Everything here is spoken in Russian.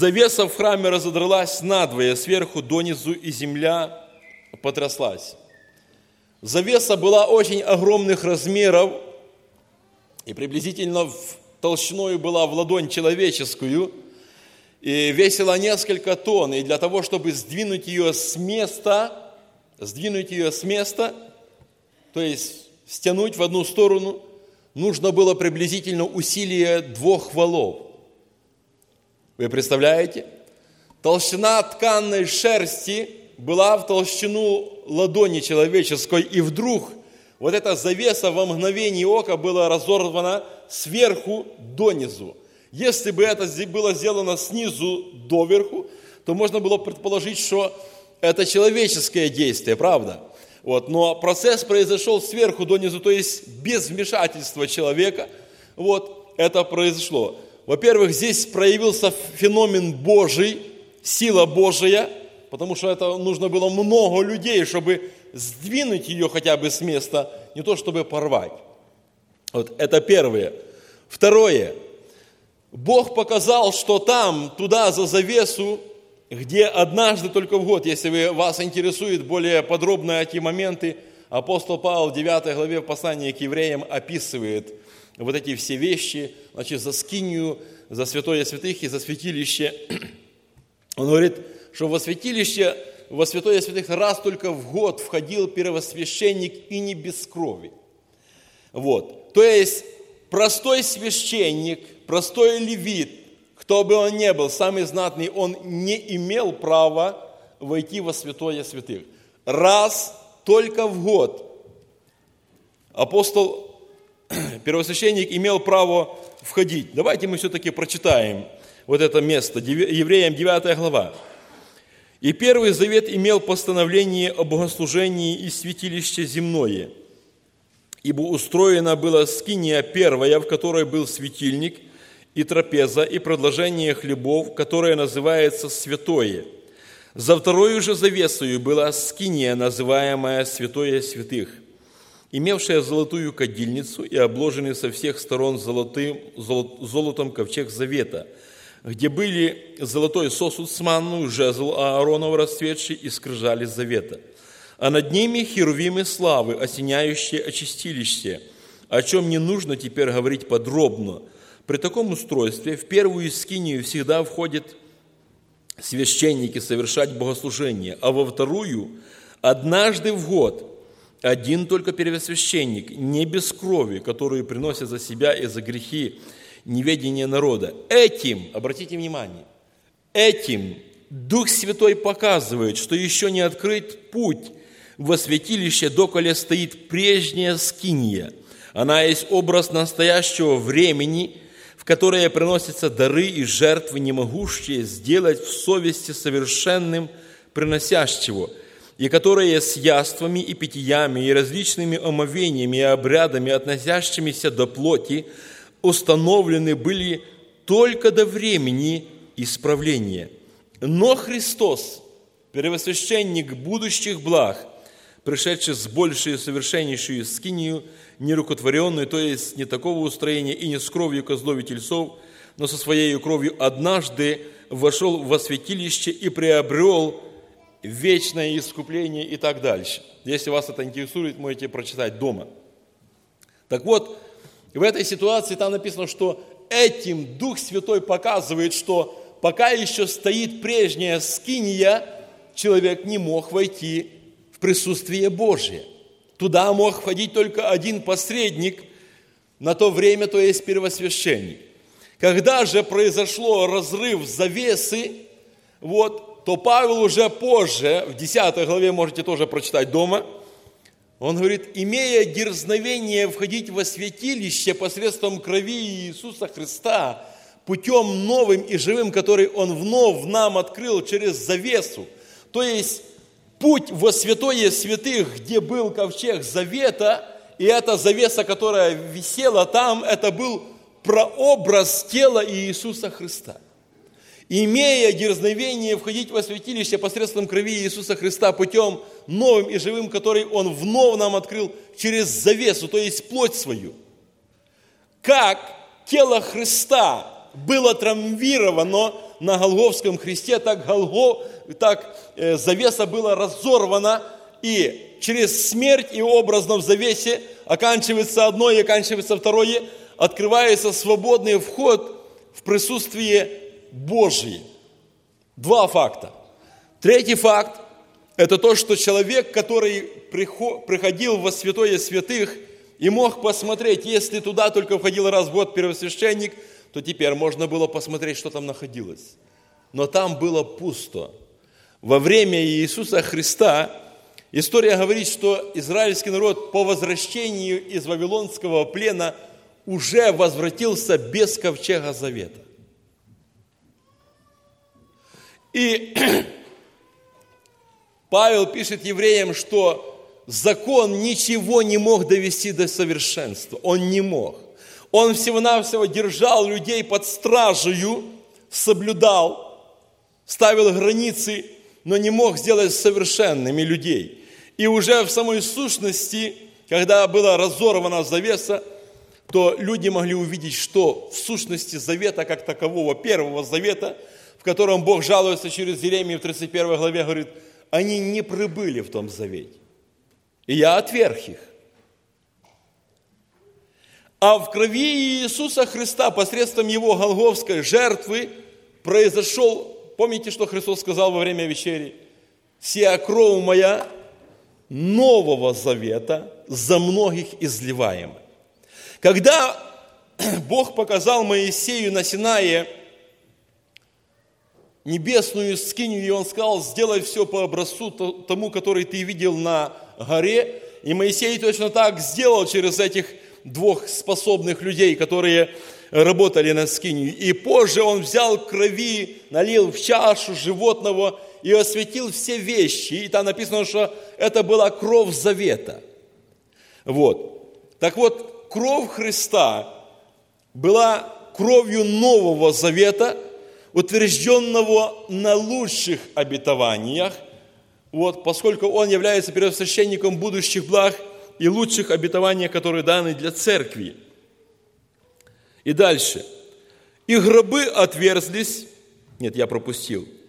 Завеса в храме разодралась надвое, сверху донизу, и земля потряслась. Завеса была очень огромных размеров, и приблизительно толщиной была в ладонь человеческую, и весила несколько тонн. И для того, чтобы сдвинуть ее с места, то есть стянуть в одну сторону, нужно было приблизительно усилие 2 валов. Вы представляете? Толщина тканной шерсти была в толщину ладони человеческой, и вдруг вот эта завеса во мгновение ока была разорвана сверху донизу. Если бы это было сделано снизу доверху, то можно было предположить, что это человеческое действие, правда? Но процесс произошел сверху донизу, то есть без вмешательства человека. Это произошло. Во-первых, здесь проявился феномен Божий, сила Божия, потому что это нужно было много людей, чтобы сдвинуть ее хотя бы с места, не то чтобы порвать. Это первое. Второе. Бог показал, что там, туда за завесу, где однажды только в год, если вас интересуют более подробно эти моменты, апостол Павел в 9 главе послания к евреям описывает вот эти все вещи, за скинию, за святое святых и за святилище. Он говорит, что во святилище, во святое святых раз только в год входил первосвященник и не без крови. То есть простой священник, простой левит, кто бы он ни был, самый знатный, он не имел права войти во святое святых. Раз только в год первосвященник имел право входить. Давайте мы все-таки прочитаем это место. Евреям 9 глава. «И Первый Завет имел постановление о богослужении и святилище земное, ибо устроена была скиния первая, в которой был светильник, и трапеза, и предложение хлебов, которое называется святое. За второю же завесою была скиния, называемая святое святых, имевшая золотую кадильницу и обложенный со всех сторон золотом ковчег завета, где были золотой сосуд с манную, жезл Ааронов расцветший и скрижали завета. А над ними херувимы славы, осеняющие очистилище, о чем не нужно теперь говорить подробно. При таком устройстве в первую скинию всегда входят священники совершать богослужение, а во вторую однажды в год один только первосвященник, не без крови, которую приносят за себя и за грехи неведения народа. Этим, обратите внимание, этим Дух Святой показывает, что еще не открыт путь во святилище, доколе стоит прежняя скиния. Она есть образ настоящего времени, в которое приносятся дары и жертвы, не могущие сделать в совести совершенным приносящего, и которые с яствами и питьями, и различными омовениями и обрядами, относящимися до плоти, установлены были только до времени исправления. Но Христос, первосвященник будущих благ, пришедший с большей и совершеннейшую скинию, нерукотворенную, то есть не такого устроения и не с кровью козлов и тельцов, но со своей кровью однажды вошел во святилище и приобрел вечное искупление и так дальше. Если вас это интересует, можете прочитать дома. Так вот, в этой ситуации там написано, что этим Дух Святой показывает, что пока еще стоит прежняя скиния, человек не мог войти в присутствие Божие. Туда мог входить только один посредник на то время, то есть первосвященник. Когда же произошло разрыв завесы, то Павел уже позже, в 10 главе, можете тоже прочитать дома, он говорит, имея дерзновение входить во святилище посредством крови Иисуса Христа, путем новым и живым, который Он вновь нам открыл через завесу, то есть путь во святое святых, где был ковчег завета, и эта завеса, которая висела там, это был прообраз тела Иисуса Христа. Имея дерзновение входить во святилище посредством крови Иисуса Христа путем новым и живым, который Он вновь нам открыл через завесу, то есть плоть свою. Как тело Христа было травмировано на Голгофском кресте, так завеса была разорвана, и через смерть и образно в завесе оканчивается одно и оканчивается второе, открывается свободный вход в присутствие Божие. Два факта. Третий факт – это то, что человек, который приходил во святое святых и мог посмотреть, если туда только входил раз в год первосвященник, то теперь можно было посмотреть, что там находилось. Но там было пусто. Во время Иисуса Христа история говорит, что израильский народ по возвращению из Вавилонского плена уже возвратился без ковчега завета. И Павел пишет евреям, что закон ничего не мог довести до совершенства. Он не мог. Он всего-навсего держал людей под стражею, соблюдал, ставил границы, но не мог сделать совершенными людей. И уже в самой сущности, когда была разорвана завеса, то люди могли увидеть, что в сущности завета как такового, первого завета, в котором Бог жалуется через Иеремию в 31 главе, говорит, они не пребыли в том завете. И я отверг их. А в крови Иисуса Христа посредством Его голгофской жертвы произошел, помните, что Христос сказал во время вечери? «Сия кровь моя нового завета за многих изливаема». Когда Бог показал Моисею на Синае небесную скинию, и Он сказал, сделай все по образцу тому, который ты видел на горе, и Моисей точно так сделал через этих двух способных людей, которые работали на скинию. И позже он взял крови, налил в чашу животного и осветил все вещи. И там написано, что это была кровь завета. Вот. Так вот, кровь Христа была кровью нового завета, утвержденного на лучших обетованиях, вот, поскольку Он является первосвященником будущих благ и лучших обетований, которые даны для церкви. И дальше. И гробы отверзлись. Нет, я пропустил.